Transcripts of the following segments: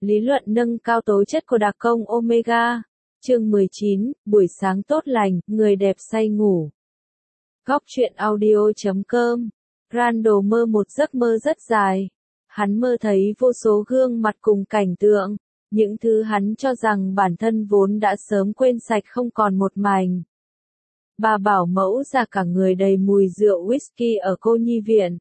Lý luận nâng cao tố chất của đặc công Omega. Chương 19, buổi sáng tốt lành, người đẹp say ngủ. Góc truyện audio.com. Randall mơ một giấc mơ rất dài. Hắn mơ thấy vô số gương mặt cùng cảnh tượng, những thứ hắn cho rằng bản thân vốn đã sớm quên sạch không còn một mảnh. Bà bảo mẫu già cả người đầy mùi rượu whisky ở cô nhi viện.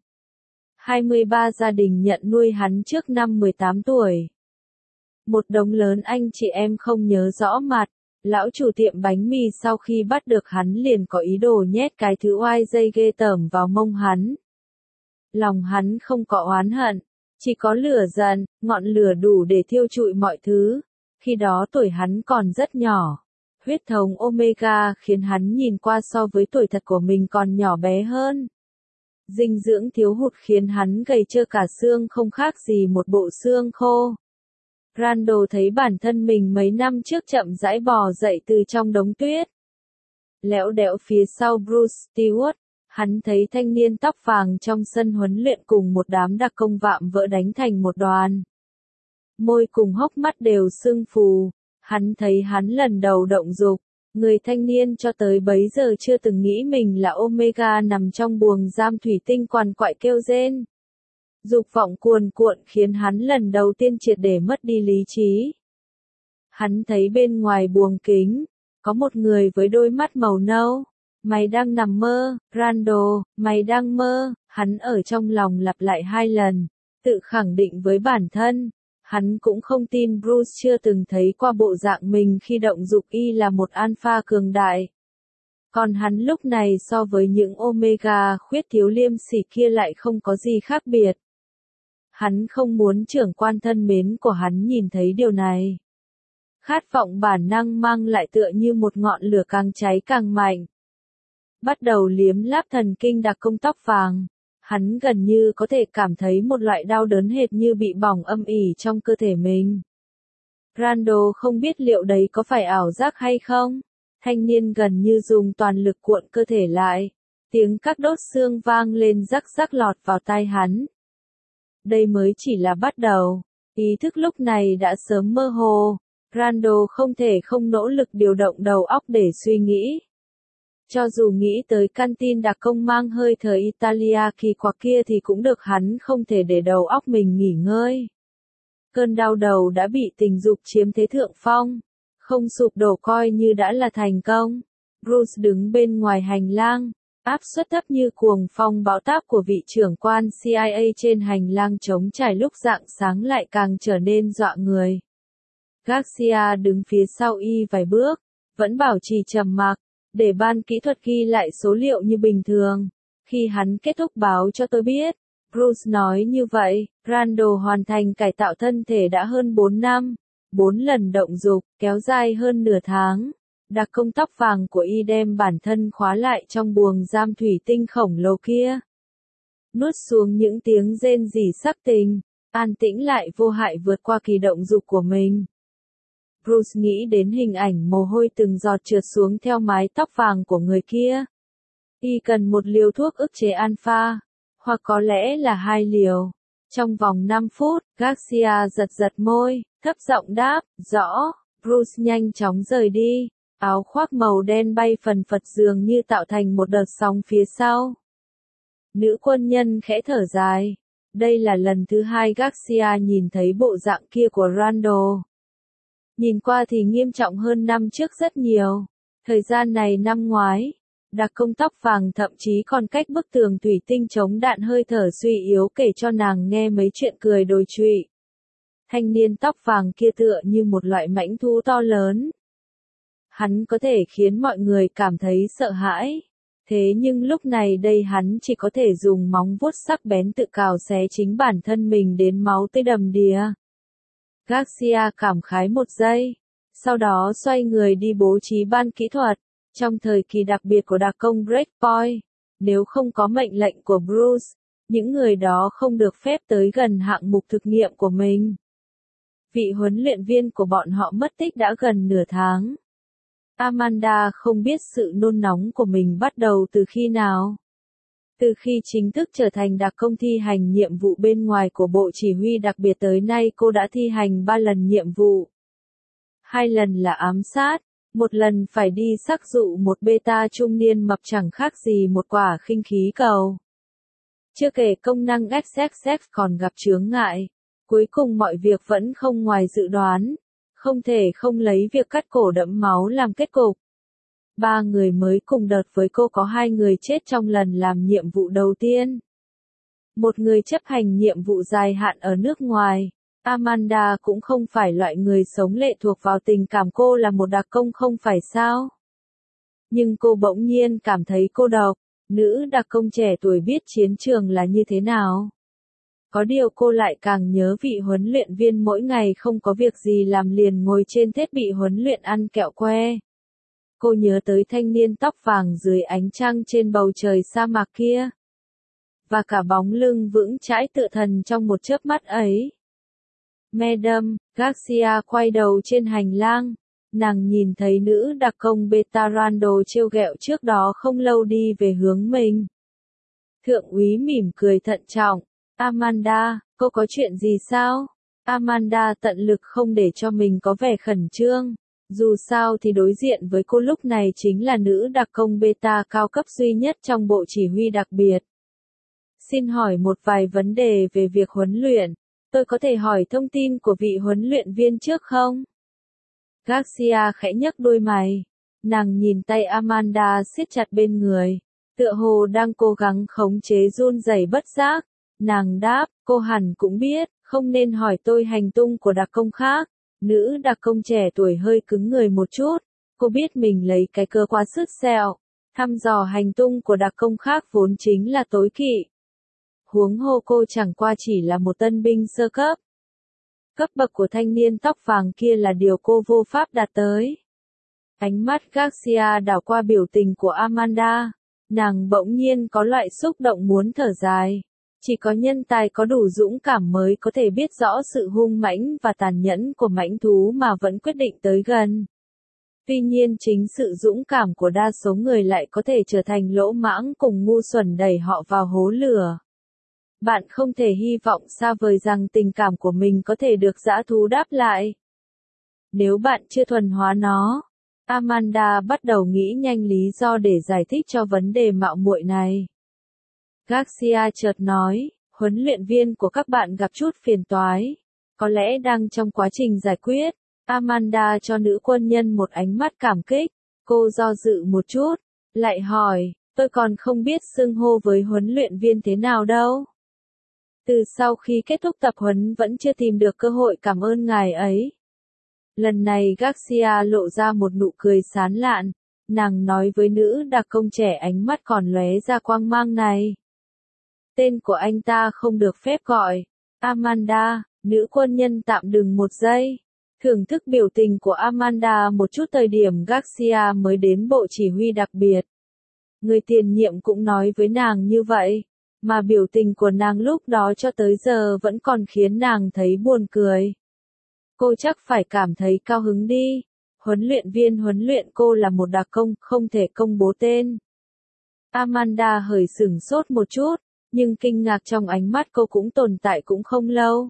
23 gia đình nhận nuôi hắn trước năm 18 tuổi. Một đống lớn anh chị em không nhớ rõ mặt. Lão chủ tiệm bánh mì sau khi bắt được hắn liền có ý đồ nhét cái thứ oai dây ghê tởm vào mông hắn. Lòng hắn không có oán hận, chỉ có lửa giận, ngọn lửa đủ để thiêu trụi mọi thứ. Khi đó tuổi hắn còn rất nhỏ. Huyết thống Omega khiến hắn nhìn qua so với tuổi thật của mình còn nhỏ bé hơn. Dinh dưỡng thiếu hụt khiến hắn gầy trơ cả xương không khác gì một bộ xương khô. Randall thấy bản thân mình mấy năm trước chậm rãi bò dậy từ trong đống tuyết. Lẽo đẽo phía sau Bruce Stewart, hắn thấy thanh niên tóc vàng trong sân huấn luyện cùng một đám đặc công vạm vỡ đánh thành một đoàn. Môi cùng hốc mắt đều sưng phù, hắn thấy hắn lần đầu động dục. Người thanh niên cho tới bấy giờ chưa từng nghĩ mình là Omega nằm trong buồng giam thủy tinh quằn quại kêu rên. Dục vọng cuồn cuộn khiến hắn lần đầu tiên triệt để mất đi lý trí. Hắn thấy bên ngoài buồng kính, có một người với đôi mắt màu nâu. Mày đang nằm mơ, Randall, mày đang mơ, hắn ở trong lòng lặp lại 2 lần, tự khẳng định với bản thân. Hắn cũng không tin Bruce chưa từng thấy qua bộ dạng mình khi động dục y là một alpha cường đại. Còn hắn lúc này so với những Omega khuyết thiếu liêm sỉ kia lại không có gì khác biệt. Hắn không muốn trưởng quan thân mến của hắn nhìn thấy điều này. Khát vọng bản năng mang lại tựa như một ngọn lửa càng cháy càng mạnh. Bắt đầu liếm láp thần kinh đặc công tóc vàng. Hắn gần như có thể cảm thấy một loại đau đớn hệt như bị bỏng âm ỉ trong cơ thể mình. Randall không biết liệu đấy có phải ảo giác hay không. Thanh niên gần như dùng toàn lực cuộn cơ thể lại. Tiếng các đốt xương vang lên rắc rắc lọt vào tai hắn. Đây mới chỉ là bắt đầu. Ý thức lúc này đã sớm mơ hồ. Randall không thể không nỗ lực điều động đầu óc để suy nghĩ. Cho dù nghĩ tới căn tin đặc công mang hơi thở Italia kỳ quặc kia thì cũng được, hắn không thể để đầu óc mình nghỉ ngơi. Cơn đau đầu đã bị tình dục chiếm thế thượng phong, không sụp đổ coi như đã là thành công. Bruce đứng bên ngoài hành lang, áp suất thấp như cuồng phong bão táp của vị trưởng quan CIA trên hành lang trống trải lúc rạng sáng lại càng trở nên dọa người. Garcia đứng phía sau y vài bước, vẫn bảo trì trầm mặc, để ban kỹ thuật ghi lại số liệu như bình thường. Khi hắn kết thúc báo cho tôi biết, Bruce nói như vậy, Randall hoàn thành cải tạo thân thể đã hơn 4 năm, 4 lần động dục, kéo dài hơn nửa tháng. Đặc công tóc vàng của y đem bản thân khóa lại trong buồng giam thủy tinh khổng lồ kia. Nuốt xuống những tiếng rên rỉ sắc tình, an tĩnh lại vô hại vượt qua kỳ động dục của mình. Bruce nghĩ đến hình ảnh mồ hôi từng giọt trượt xuống theo mái tóc vàng của người kia. Y cần một liều thuốc ức chế alpha, hoặc có lẽ là 2 liều. Trong vòng 5 phút, Garcia giật môi, thấp giọng đáp, rõ. Bruce nhanh chóng rời đi, áo khoác màu đen bay phần phật dường như tạo thành một đợt sóng phía sau. Nữ quân nhân khẽ thở dài. Đây là lần thứ 2 Garcia nhìn thấy bộ dạng kia của Randall. Nhìn qua thì nghiêm trọng hơn năm trước rất nhiều. Thời gian này năm ngoái, đặc công tóc vàng thậm chí còn cách bức tường thủy tinh chống đạn hơi thở suy yếu kể cho nàng nghe mấy chuyện cười đồi trụy. Thanh niên tóc vàng kia tựa như một loại mãnh thú to lớn. Hắn có thể khiến mọi người cảm thấy sợ hãi. Thế nhưng lúc này đây hắn chỉ có thể dùng móng vuốt sắc bén tự cào xé chính bản thân mình đến máu tươi đầm đìa. Garcia cảm khái một giây, sau đó xoay người đi bố trí ban kỹ thuật. Trong thời kỳ đặc biệt của đặc công Breakpoint, nếu không có mệnh lệnh của Bruce, những người đó không được phép tới gần hạng mục thực nghiệm của mình. Vị huấn luyện viên của bọn họ mất tích đã gần nửa tháng. Amanda không biết sự nôn nóng của mình bắt đầu từ khi nào. Từ khi chính thức trở thành đặc công thi hành nhiệm vụ bên ngoài của Bộ Chỉ huy đặc biệt tới nay cô đã thi hành 3 lần nhiệm vụ. 2 lần là ám sát, 1 lần phải đi xác dụ một beta trung niên mập chẳng khác gì một quả khinh khí cầu. Chưa kể công năng XXX còn gặp chướng ngại. Cuối cùng mọi việc vẫn không ngoài dự đoán. Không thể không lấy việc cắt cổ đẫm máu làm kết cục. 3 người mới cùng đợt với cô có 2 người chết trong lần làm nhiệm vụ đầu tiên. Một người chấp hành nhiệm vụ dài hạn ở nước ngoài. Amanda cũng không phải loại người sống lệ thuộc vào tình cảm, cô là một đặc công không phải sao? Nhưng cô bỗng nhiên cảm thấy cô độc. Nữ đặc công trẻ tuổi biết chiến trường là như thế nào. Có điều cô lại càng nhớ vị huấn luyện viên mỗi ngày không có việc gì làm liền ngồi trên thiết bị huấn luyện ăn kẹo que. Cô nhớ tới thanh niên tóc vàng dưới ánh trăng trên bầu trời sa mạc kia. Và cả bóng lưng vững chãi tựa thần trong một chớp mắt ấy. Madame Garcia quay đầu trên hành lang. Nàng nhìn thấy nữ đặc công Beta Randall trêu ghẹo trước đó không lâu đi về hướng mình. Thượng úy mỉm cười thận trọng. Amanda, cô có chuyện gì sao? Amanda tận lực không để cho mình có vẻ khẩn trương. Dù sao thì đối diện với cô lúc này chính là nữ đặc công Beta cao cấp duy nhất trong Bộ Chỉ huy đặc biệt. Xin hỏi một vài vấn đề về việc huấn luyện. Tôi có thể hỏi thông tin của vị huấn luyện viên trước không? Garcia khẽ nhấc đôi mày. Nàng nhìn tay Amanda siết chặt bên người. Tựa hồ đang cố gắng khống chế run rẩy bất giác. Nàng đáp, cô hẳn cũng biết, không nên hỏi tôi hành tung của đặc công khác. Nữ đặc công trẻ tuổi hơi cứng người một chút. Cô biết mình lấy cái cơ quá sứt sẹo. Thăm dò hành tung của đặc công khác vốn chính là tối kỵ. Huống hồ cô chẳng qua chỉ là một tân binh sơ cấp. Cấp bậc của thanh niên tóc vàng kia là điều cô vô pháp đạt tới. Ánh mắt Garcia đảo qua biểu tình của Amanda. Nàng bỗng nhiên có loại xúc động muốn thở dài. Chỉ có nhân tài có đủ dũng cảm mới có thể biết rõ sự hung mãnh và tàn nhẫn của mãnh thú mà vẫn quyết định tới gần. Tuy nhiên chính sự dũng cảm của đa số người lại có thể trở thành lỗ mãng cùng ngu xuẩn đẩy họ vào hố lửa. Bạn không thể hy vọng xa vời rằng tình cảm của mình có thể được dã thú đáp lại. Nếu bạn chưa thuần hóa nó, Amanda bắt đầu nghĩ nhanh lý do để giải thích cho vấn đề mạo muội này. Garcia chợt nói, huấn luyện viên của các bạn gặp chút phiền toái. Có lẽ đang trong quá trình giải quyết. Amanda cho nữ quân nhân một ánh mắt cảm kích. Cô do dự một chút, lại hỏi, tôi còn không biết xưng hô với huấn luyện viên thế nào đâu. Từ sau khi kết thúc tập huấn vẫn chưa tìm được cơ hội cảm ơn ngài ấy. Lần này Garcia lộ ra một nụ cười sán lạn. Nàng nói với nữ đặc công trẻ ánh mắt còn lóe ra quang mang này. Tên của anh ta không được phép gọi. Amanda, nữ quân nhân tạm dừng một giây. Thưởng thức biểu tình của Amanda một chút thời điểm Garcia mới đến Bộ Chỉ huy đặc biệt. Người tiền nhiệm cũng nói với nàng như vậy. Mà biểu tình của nàng lúc đó cho tới giờ vẫn còn khiến nàng thấy buồn cười. Cô chắc phải cảm thấy cao hứng đi. Huấn luyện viên huấn luyện cô là một đặc công, không thể công bố tên. Amanda hơi sửng sốt một chút, nhưng kinh ngạc trong ánh mắt cô cũng tồn tại cũng không lâu.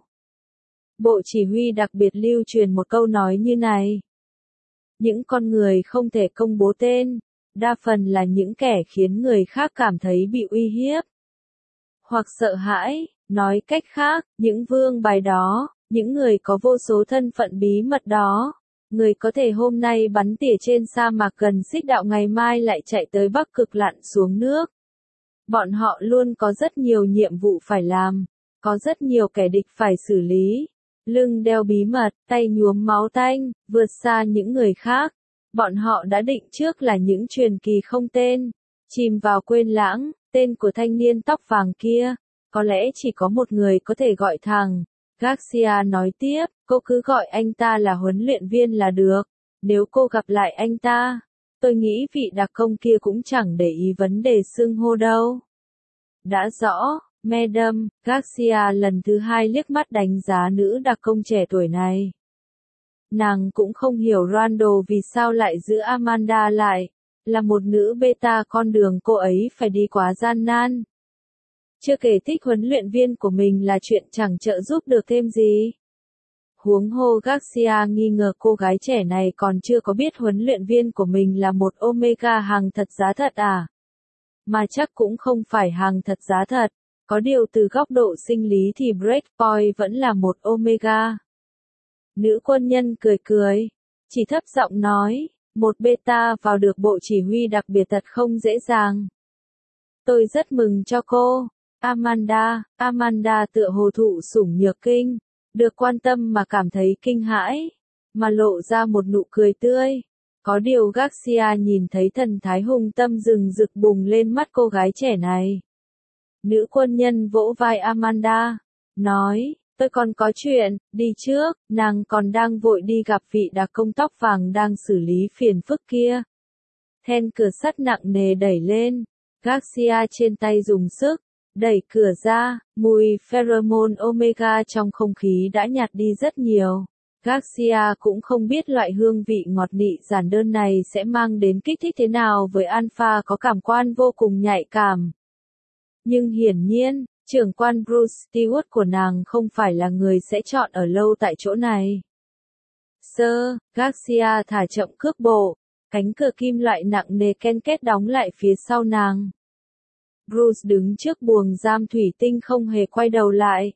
Bộ Chỉ huy đặc biệt lưu truyền một câu nói như này. Những con người không thể công bố tên, đa phần là những kẻ khiến người khác cảm thấy bị uy hiếp. Hoặc sợ hãi, nói cách khác, những vương bài đó, những người có vô số thân phận bí mật đó. Người có thể hôm nay bắn tỉa trên sa mạc gần xích đạo ngày mai lại chạy tới Bắc Cực lặn xuống nước. Bọn họ luôn có rất nhiều nhiệm vụ phải làm, có rất nhiều kẻ địch phải xử lý. Lưng đeo bí mật, tay nhuốm máu tanh, vượt xa những người khác. Bọn họ đã định trước là những truyền kỳ không tên, chìm vào quên lãng, tên của thanh niên tóc vàng kia. Có lẽ chỉ có một người có thể gọi thẳng. Garcia nói tiếp, cô cứ gọi anh ta là huấn luyện viên là được. Nếu cô gặp lại anh ta, tôi nghĩ vị đặc công kia cũng chẳng để ý vấn đề xưng hô đâu. Đã rõ, Madame Garcia lần thứ 2 liếc mắt đánh giá nữ đặc công trẻ tuổi này. Nàng cũng không hiểu Randall vì sao lại giữ Amanda lại. Là một nữ beta, con đường cô ấy phải đi quá gian nan. Chưa kể thích huấn luyện viên của mình là chuyện chẳng trợ giúp được thêm gì. Huống hồ Garcia nghi ngờ cô gái trẻ này còn chưa có biết huấn luyện viên của mình là một Omega hàng thật giá thật à. Mà chắc cũng không phải hàng thật giá thật. Có điều từ góc độ sinh lý thì Breakpoint vẫn là một Omega. Nữ quân nhân cười cười, chỉ thấp giọng nói, một beta vào được bộ chỉ huy đặc biệt thật không dễ dàng. Tôi rất mừng cho cô, Amanda tựa hồ thụ sủng nhược kinh, được quan tâm mà cảm thấy kinh hãi, mà lộ ra một nụ cười tươi. Có điều Garcia nhìn thấy thần thái hung tâm rừng rực bùng lên mắt cô gái trẻ này. Nữ quân nhân vỗ vai Amanda, nói, tôi còn có chuyện, đi trước, nàng còn đang vội đi gặp vị đặc công tóc vàng đang xử lý phiền phức kia. Then cửa sắt nặng nề đẩy lên, Garcia trên tay dùng sức, đẩy cửa ra, mùi pheromone Omega trong không khí đã nhạt đi rất nhiều. Garcia cũng không biết loại hương vị ngọt nị giản đơn này sẽ mang đến kích thích thế nào với Alpha có cảm quan vô cùng nhạy cảm. Nhưng hiển nhiên, trưởng quan Bruce Stewart của nàng không phải là người sẽ chọn ở lâu tại chỗ này. Sir, Garcia thả chậm cước bộ, cánh cửa kim loại nặng nề ken két đóng lại phía sau nàng. Bruce đứng trước buồng giam thủy tinh không hề quay đầu lại.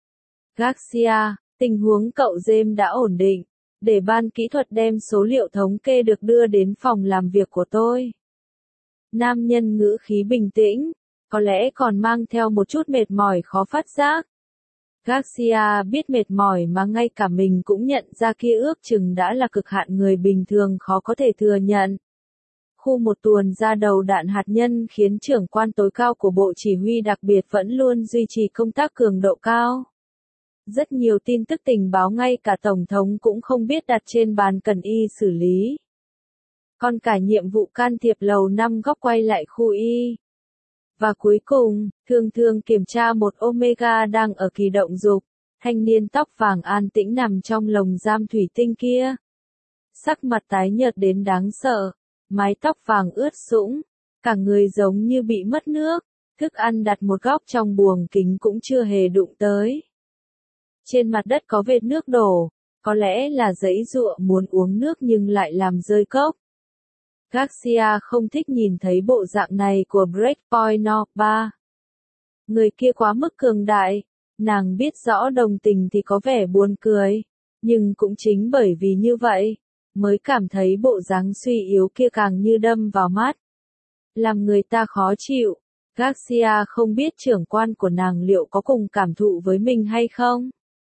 Garcia, tình huống cậu James đã ổn định, để ban kỹ thuật đem số liệu thống kê được đưa đến phòng làm việc của tôi. Nam nhân ngữ khí bình tĩnh, có lẽ còn mang theo một chút mệt mỏi khó phát giác. Garcia biết mệt mỏi mà ngay cả mình cũng nhận ra kia ước chừng đã là cực hạn người bình thường khó có thể thừa nhận. Khu một tuần ra đầu đạn hạt nhân khiến trưởng quan tối cao của Bộ Chỉ huy đặc biệt vẫn luôn duy trì công tác cường độ cao. Rất nhiều tin tức tình báo ngay cả Tổng thống cũng không biết đặt trên bàn cần y xử lý. Còn cả nhiệm vụ can thiệp lầu 5 góc quay lại khu y. Và cuối cùng, thường kiểm tra một Omega đang ở kỳ động dục, thanh niên tóc vàng an tĩnh nằm trong lồng giam thủy tinh kia. Sắc mặt tái nhợt đến đáng sợ, mái tóc vàng ướt sũng, cả người giống như bị mất nước, thức ăn đặt một góc trong buồng kính cũng chưa hề đụng tới. Trên mặt đất có vệt nước đổ, có lẽ là giãy giụa muốn uống nước nhưng lại làm rơi cốc. Garcia không thích nhìn thấy bộ dạng này của Breakpoint No. 3. Người kia quá mức cường đại, nàng biết rõ đồng tình thì có vẻ buồn cười, nhưng cũng chính bởi vì như vậy, mới cảm thấy bộ dáng suy yếu kia càng như đâm vào mắt. Làm người ta khó chịu, Garcia không biết trưởng quan của nàng liệu có cùng cảm thụ với mình hay không.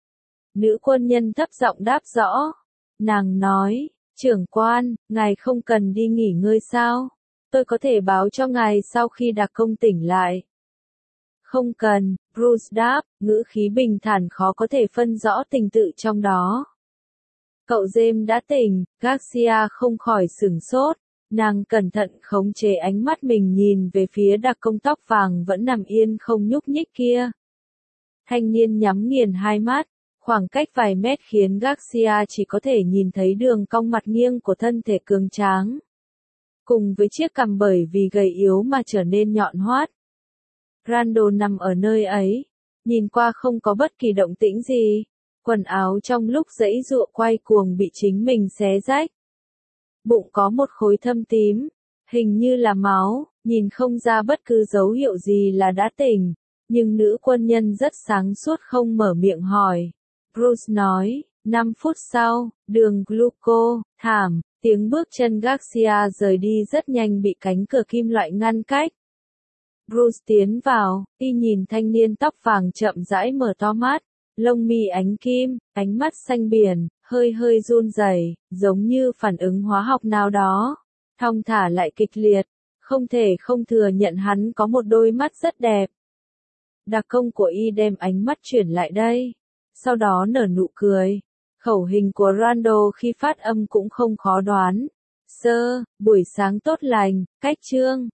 Nữ quân nhân thấp giọng đáp rõ, nàng nói, trưởng quan, ngài không cần đi nghỉ ngơi sao? Tôi có thể báo cho ngài sau khi đặc công tỉnh lại. Không cần, Bruce đáp, ngữ khí bình thản khó có thể phân rõ tình tự trong đó. Cậu James đã tỉnh, Garcia không khỏi sửng sốt, nàng cẩn thận khống chế ánh mắt mình nhìn về phía đặc công tóc vàng vẫn nằm yên không nhúc nhích kia. Thanh niên nhắm nghiền hai mắt. Khoảng cách vài mét khiến Garcia chỉ có thể nhìn thấy đường cong mặt nghiêng của thân thể cường tráng. Cùng với chiếc cằm bởi vì gầy yếu mà trở nên nhọn hoắt. Randall nằm ở nơi ấy, nhìn qua không có bất kỳ động tĩnh gì. Quần áo trong lúc giãy giụa quay cuồng bị chính mình xé rách. Bụng có một khối thâm tím, hình như là máu, nhìn không ra bất cứ dấu hiệu gì là đã tỉnh. Nhưng nữ quân nhân rất sáng suốt không mở miệng hỏi. Bruce nói, 5 phút sau, đường Gluco, thảm, tiếng bước chân Garcia rời đi rất nhanh bị cánh cửa kim loại ngăn cách. Bruce tiến vào, y nhìn thanh niên tóc vàng chậm rãi mở to mắt, lông mi ánh kim, ánh mắt xanh biển, hơi run rẩy, giống như phản ứng hóa học nào đó. Thong thả lại kịch liệt, không thể không thừa nhận hắn có một đôi mắt rất đẹp. Đặc công của y đem ánh mắt chuyển lại đây. Sau đó nở nụ cười. Khẩu hình của Randall khi phát âm cũng không khó đoán. Sir, buổi sáng tốt lành, cách chương.